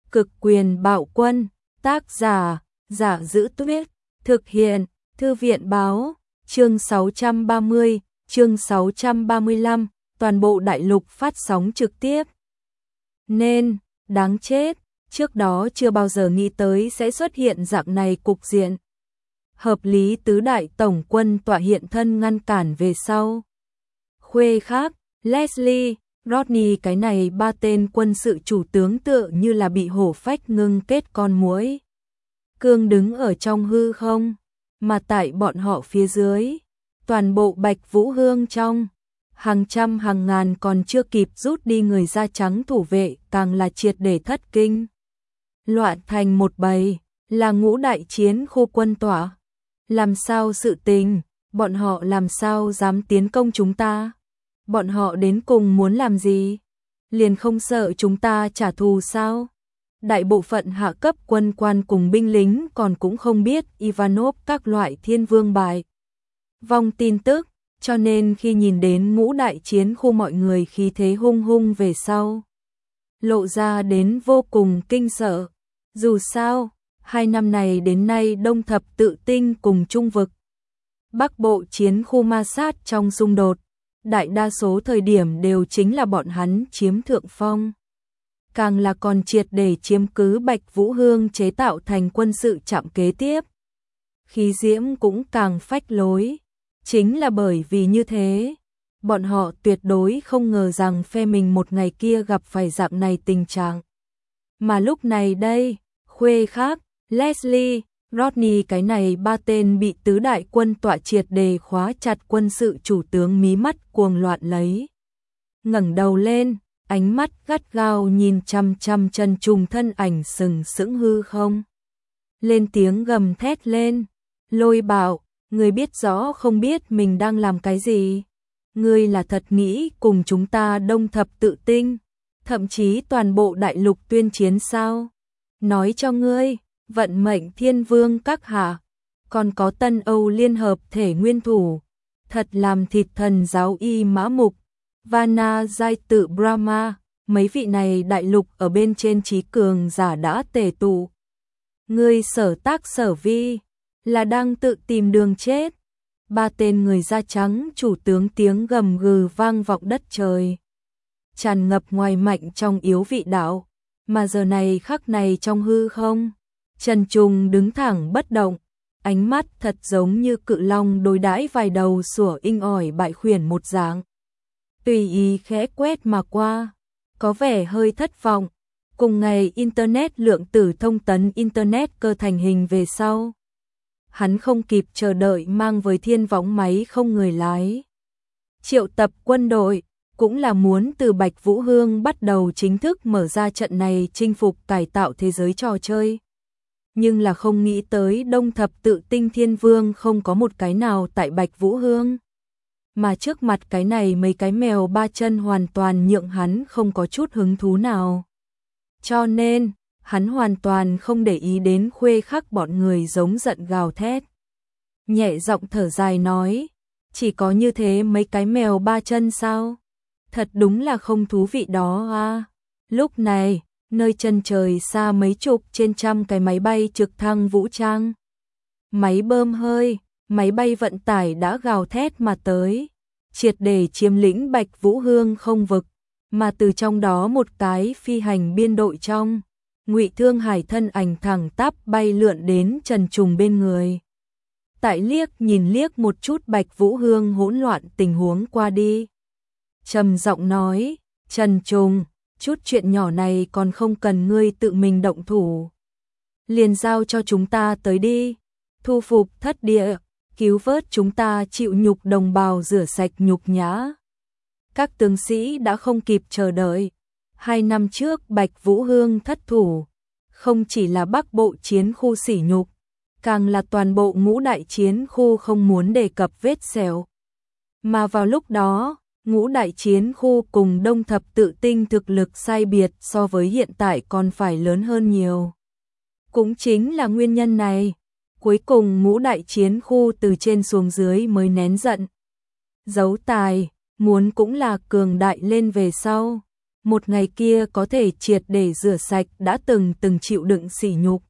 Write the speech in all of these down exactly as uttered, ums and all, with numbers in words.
Cực quyền bạo quân, tác giả, Giả Giữ Tuyết, thực hiện, Thư viện báo, chương sáu trăm ba mươi, chương sáu trăm ba mươi lăm, toàn bộ đại lục phát sóng trực tiếp. Nên, đáng chết, trước đó chưa bao giờ nghĩ tới sẽ xuất hiện dạng này cục diện. Hợp lý tứ đại tổng quân tọa hiện thân ngăn cản về sau. Khuê khác, Leslie, Rodney cái này ba tên quân sự chủ tướng tựa như là bị hổ phách ngưng kết con muỗi. Cương đứng ở trong hư không, mà tại bọn họ phía dưới, toàn bộ Bạch Vũ Hương trong, hàng trăm hàng ngàn còn chưa kịp rút đi người da trắng thủ vệ càng là triệt để thất kinh. Loạn thành một bầy, là ngũ đại chiến khu quân tỏa. Làm sao sự tình, bọn họ làm sao dám tiến công chúng ta? Bọn họ đến cùng muốn làm gì? Liền không sợ chúng ta trả thù sao? Đại bộ phận hạ cấp quân quan cùng binh lính còn cũng không biết Ivanov các loại thiên vương bài vong tin tức, cho nên khi nhìn đến ngũ đại chiến khu mọi người khí thế hung hung về sau, lộ ra đến vô cùng kinh sợ. Dù sao, hai năm này đến nay Đông Thập Tự Tinh cùng Trung Vực, Bắc Bộ chiến khu ma sát trong xung đột, đại đa số thời điểm đều chính là bọn hắn chiếm thượng phong. Càng là còn triệt để chiếm cứ Bạch Vũ Hương chế tạo thành quân sự trạm kế tiếp. Khí diễm cũng càng phách lối. Chính là bởi vì như thế, bọn họ tuyệt đối không ngờ rằng phe mình một ngày kia gặp phải dạng này tình trạng. Mà lúc này đây, Khuê khác, Leslie, Rodney cái này ba tên bị tứ đại quân tọa triệt đề khóa chặt quân sự chủ tướng mí mắt cuồng loạn lấy. Ngẩng đầu lên, ánh mắt gắt gao nhìn chăm chăm chân trùng thân ảnh sừng sững hư không. Lên tiếng gầm thét lên, Lôi bảo, người biết rõ không biết mình đang làm cái gì. Ngươi là thật nghĩ cùng chúng ta Đông Thập Tự Tinh, thậm chí toàn bộ đại lục tuyên chiến sao? Nói cho ngươi, vận mệnh thiên vương các hạ, còn có Tân Âu Liên Hợp thể nguyên thủ, thật làm thịt thần giáo y mã mục, Vana giai tự Brahma, mấy vị này đại lục ở bên trên trí cường giả đã tề tụ. Ngươi sở tác sở vi, là đang tự tìm đường chết. Ba tên người da trắng chủ tướng tiếng gầm gừ vang vọng đất trời, tràn ngập ngoài mạnh trong yếu vị đạo. Mà giờ này khắc này trong hư không, Trần Trùng đứng thẳng bất động, ánh mắt thật giống như cự long đối đãi vài đầu sủa inh ỏi bại khuyển một dạng. Tùy ý khẽ quét mà qua, có vẻ hơi thất vọng. Cùng ngày Internet lượng tử thông tấn Internet cơ thành hình về sau, hắn không kịp chờ đợi mang với thiên võng máy không người lái. Triệu tập quân đội, cũng là muốn từ Bạch Vũ Hương bắt đầu chính thức mở ra trận này chinh phục cải tạo thế giới trò chơi. Nhưng là không nghĩ tới Đông Thập Tự Tinh Thiên Vương không có một cái nào tại Bạch Vũ Hương. Mà trước mặt cái này mấy cái mèo ba chân hoàn toàn nhượng hắn không có chút hứng thú nào. Cho nên, hắn hoàn toàn không để ý đến Khuê khắc bọn người giống giận gào thét. Nhẹ giọng thở dài nói, chỉ có như thế mấy cái mèo ba chân sao? Thật đúng là không thú vị đó à. Lúc này, nơi chân trời xa mấy chục trên trăm cái máy bay trực thăng vũ trang, máy bơm hơi, máy bay vận tải đã gào thét mà tới, triệt để chiếm lĩnh Bạch Vũ Hương không vực, mà từ trong đó một cái phi hành biên đội trong, Ngụy Thương Hải thân ảnh thẳng tắp bay lượn đến Trần Trùng bên người. Tại liếc nhìn liếc một chút Bạch Vũ Hương hỗn loạn tình huống qua đi, trầm giọng nói, Trần Trùng, chút chuyện nhỏ này còn không cần ngươi tự mình động thủ. Liền giao cho chúng ta tới đi, thu phục thất địa, cứu vớt chúng ta chịu nhục đồng bào rửa sạch nhục nhã. Các tướng sĩ đã không kịp chờ đợi. Hai năm trước Bạch Vũ Hương thất thủ, không chỉ là Bắc Bộ chiến khu sỉ nhục, càng là toàn bộ ngũ đại chiến khu không muốn đề cập vết sẹo. Mà vào lúc đó, ngũ đại chiến khu cùng Đông Thập Tự Tinh thực lực sai biệt so với hiện tại còn phải lớn hơn nhiều. Cũng chính là nguyên nhân này, cuối cùng ngũ đại chiến khu từ trên xuống dưới mới nén giận. Giấu tài, muốn cũng là cường đại lên về sau. một ngày kia có thể triệt để rửa sạch đã từng từng chịu đựng sỉ nhục.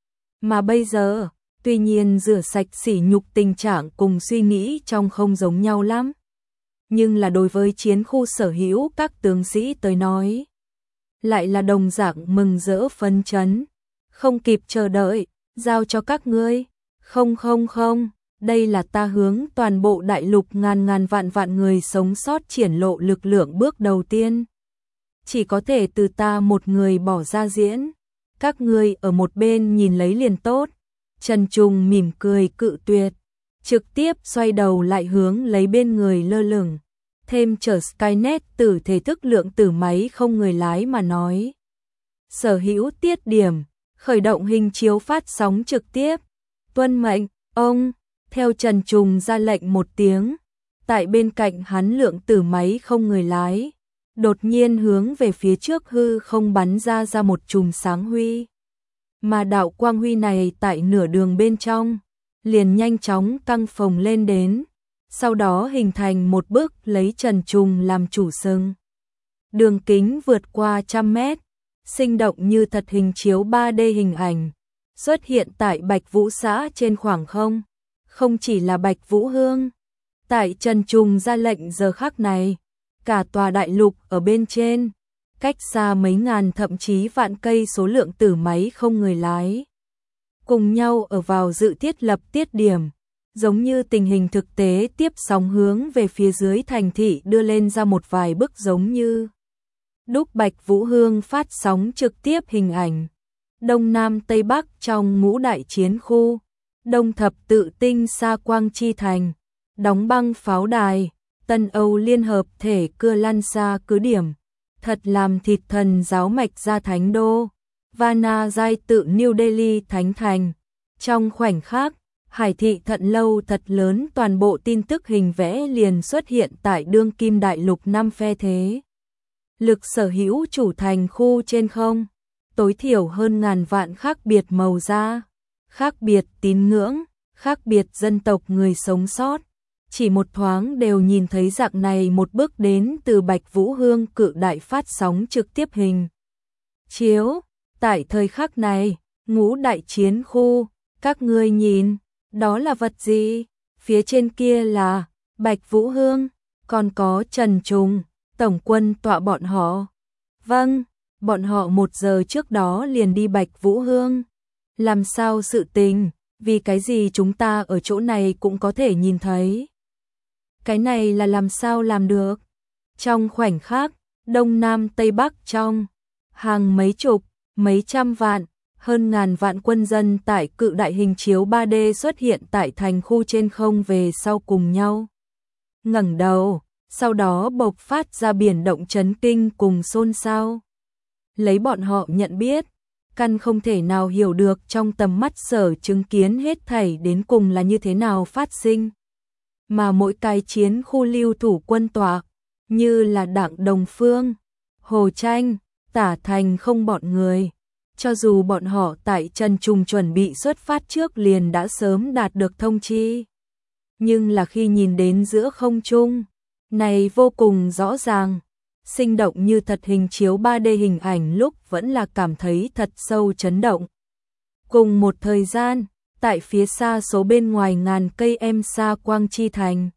Mà bây giờ, tuy nhiên rửa sạch sỉ nhục tình trạng cùng suy nghĩ trong không giống nhau lắm. Nhưng là đối với chiến khu sở hữu các tướng sĩ tới nói, lại là đồng dạng mừng rỡ phấn chấn, không kịp chờ đợi, giao cho các ngươi. Không không không, đây là ta hướng toàn bộ đại lục ngàn ngàn vạn vạn người sống sót triển lộ lực lượng bước đầu tiên. Chỉ có thể từ ta một người bỏ ra diễn, các ngươi ở một bên nhìn lấy liền tốt. Trần Trùng mỉm cười cự tuyệt, trực tiếp xoay đầu lại hướng lấy bên người lơ lửng, thêm chở Skynet tử thể thức lượng tử máy không người lái mà nói. Sở hữu tiết điểm, khởi động hình chiếu phát sóng trực tiếp. Tuân mệnh, ông, theo Trần Trùng ra lệnh một tiếng, tại bên cạnh hắn lượng tử máy không người lái, đột nhiên hướng về phía trước hư không bắn ra ra một chùm sáng huy. Mà đạo quang huy này tại nửa đường bên trong, liền nhanh chóng căng phồng lên đến, sau đó hình thành một bức lấy Trần Trùng làm chủ sừng. Đường kính vượt qua trăm mét, sinh động như thật hình chiếu ba D hình ảnh, xuất hiện tại Bạch Vũ xã trên khoảng không. Không chỉ là Bạch Vũ Hương, tại Trần Trùng ra lệnh giờ khắc này, cả tòa đại lục ở bên trên, cách xa mấy ngàn thậm chí vạn cây số lượng tử máy không người lái, cùng nhau ở vào dự thiết lập tiết điểm, giống như tình hình thực tế tiếp sóng hướng về phía dưới thành thị đưa lên ra một vài bức giống như đúc Bạch Vũ Hương phát sóng trực tiếp hình ảnh. Đông Nam Tây Bắc trong ngũ đại chiến khu, Đông Thập Tự Tinh Sa Quang Chi Thành, đóng băng pháo đài, Tân Âu Liên Hợp Thể Cưa Lan Sa cứ điểm, thật làm thịt thần giáo mạch ra Thánh Đô, Vana Giai Tự New Delhi Thánh Thành. Trong khoảnh khắc, hải thị Thận Lâu thật lớn toàn bộ tin tức hình vẽ liền xuất hiện tại đương kim đại lục năm phe thế. Lực sở hữu chủ thành khu trên không, tối thiểu hơn ngàn vạn khác biệt màu da, khác biệt tín ngưỡng, khác biệt dân tộc người sống sót. Chỉ một thoáng đều nhìn thấy dạng này một bước đến từ Bạch Vũ Hương cự đại phát sóng trực tiếp hình chiếu. Tại thời khắc này, ngũ đại chiến khu, các ngươi nhìn, đó là vật gì? Phía trên kia là Bạch Vũ Hương, còn có Trần Trùng, tổng quân tọa bọn họ. Vâng, bọn họ một giờ trước đó liền đi Bạch Vũ Hương. Làm sao sự tình, vì cái gì chúng ta ở chỗ này cũng có thể nhìn thấy? Cái này là làm sao làm được? Trong khoảnh khắc, Đông Nam Tây Bắc trong, hàng mấy chục, mấy trăm vạn, hơn ngàn vạn quân dân tại cự đại hình chiếu ba D xuất hiện tại thành khu trên không về sau cùng nhau. Ngẩng đầu, sau đó bộc phát ra biển động chấn kinh cùng xôn xao. Lấy bọn họ nhận biết, căn không thể nào hiểu được trong tầm mắt sở chứng kiến hết thảy đến cùng là như thế nào phát sinh. Mà mỗi cái chiến khu lưu thủ quân tọa, như là Đặng Đồng Phương, Hồ Tranh, Tả Thành không bọn người. Cho dù bọn họ tại Trần Trùng chuẩn bị xuất phát trước liền đã sớm đạt được thông chi. Nhưng là khi nhìn đến giữa không trung, này vô cùng rõ ràng, sinh động như thật hình chiếu ba D hình ảnh lúc vẫn là cảm thấy thật sâu chấn động. Cùng một thời gian, tại phía xa số bên ngoài ngàn cây em Sa Quang Chi Thành,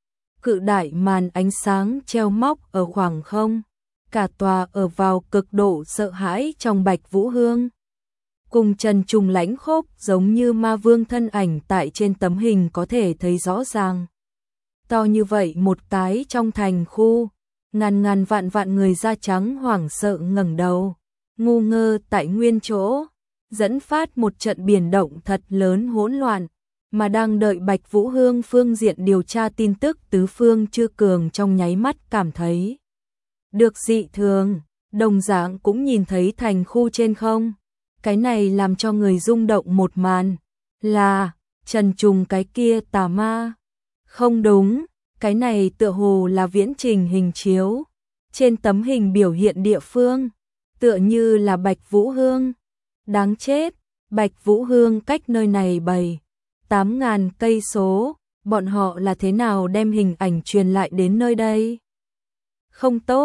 cự đại màn ánh sáng treo móc ở khoảng không, cả tòa ở vào cực độ sợ hãi trong Bạch Vũ Hương. Cùng Trần Trùng lãnh khốc giống như ma vương thân ảnh tại trên tấm hình có thể thấy rõ ràng. To như vậy một cái trong thành khu, ngàn ngàn vạn vạn người da trắng hoảng sợ ngẩng đầu, ngu ngơ tại nguyên chỗ, dẫn phát một trận biển động thật lớn hỗn loạn, mà đang đợi Bạch Vũ Hương phương diện điều tra tin tức tứ phương Chư Cường trong nháy mắt cảm thấy được dị thường, đồng dạng cũng nhìn thấy thành khu trên không. Cái này làm cho người rung động một màn, là Trần Trùng cái kia tà ma. Không đúng, cái này tựa hồ là viễn trình hình chiếu. Trên tấm hình biểu hiện địa phương, tựa như là Bạch Vũ Hương. Đáng chết, Bạch Vũ Hương cách nơi này bảy, tám ngàn cây số, bọn họ là thế nào đem hình ảnh truyền lại đến nơi đây? Không tốt,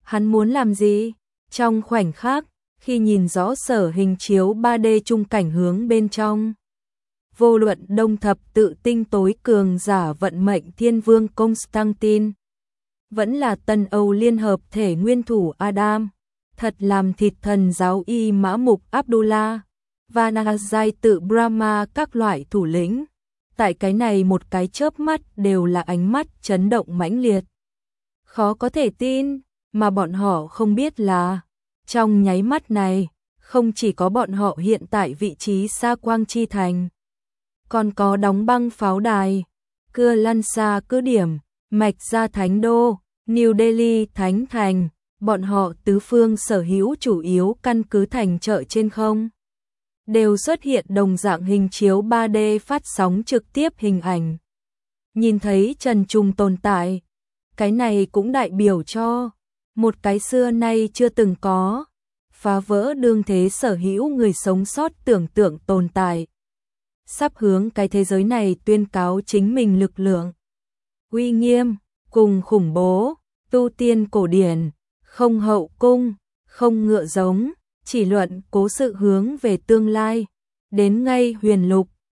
Hắn muốn làm gì? Trong khoảnh khắc, khi nhìn rõ sở hình chiếu ba D trung cảnh hướng bên trong, vô luận đông thập tự tinh tối cường giả vận mệnh thiên vương Constantine, vẫn là Tân Âu Liên hợp thể nguyên thủ Adam, thật làm thịt thần giáo y mã mục Abdullah, và Nagazai tự Brahma các loại thủ lĩnh. Tại cái này một cái chớp mắt đều là ánh mắt chấn động mãnh liệt. Khó có thể tin, mà bọn họ không biết là, trong nháy mắt này, không chỉ có bọn họ hiện tại vị trí xa Quang Chi Thành, còn có đóng băng pháo đài, cưa lăn xa cứ điểm, mạch ra Thánh Đô, New Delhi Thánh Thành, bọn họ tứ phương sở hữu chủ yếu căn cứ thành chợ trên không, đều xuất hiện đồng dạng hình chiếu ba D phát sóng trực tiếp hình ảnh. Nhìn thấy Trần Trùng tồn tại, cái này cũng đại biểu cho một cái xưa nay chưa từng có, phá vỡ đương thế sở hữu người sống sót tưởng tượng tồn tại. Sắp hướng cái thế giới này tuyên cáo chính mình lực lượng, uy nghiêm, cùng khủng bố, tu tiên cổ điển, không hậu cung, không ngựa giống, chỉ luận cố sự hướng về tương lai, đến ngay huyền lục,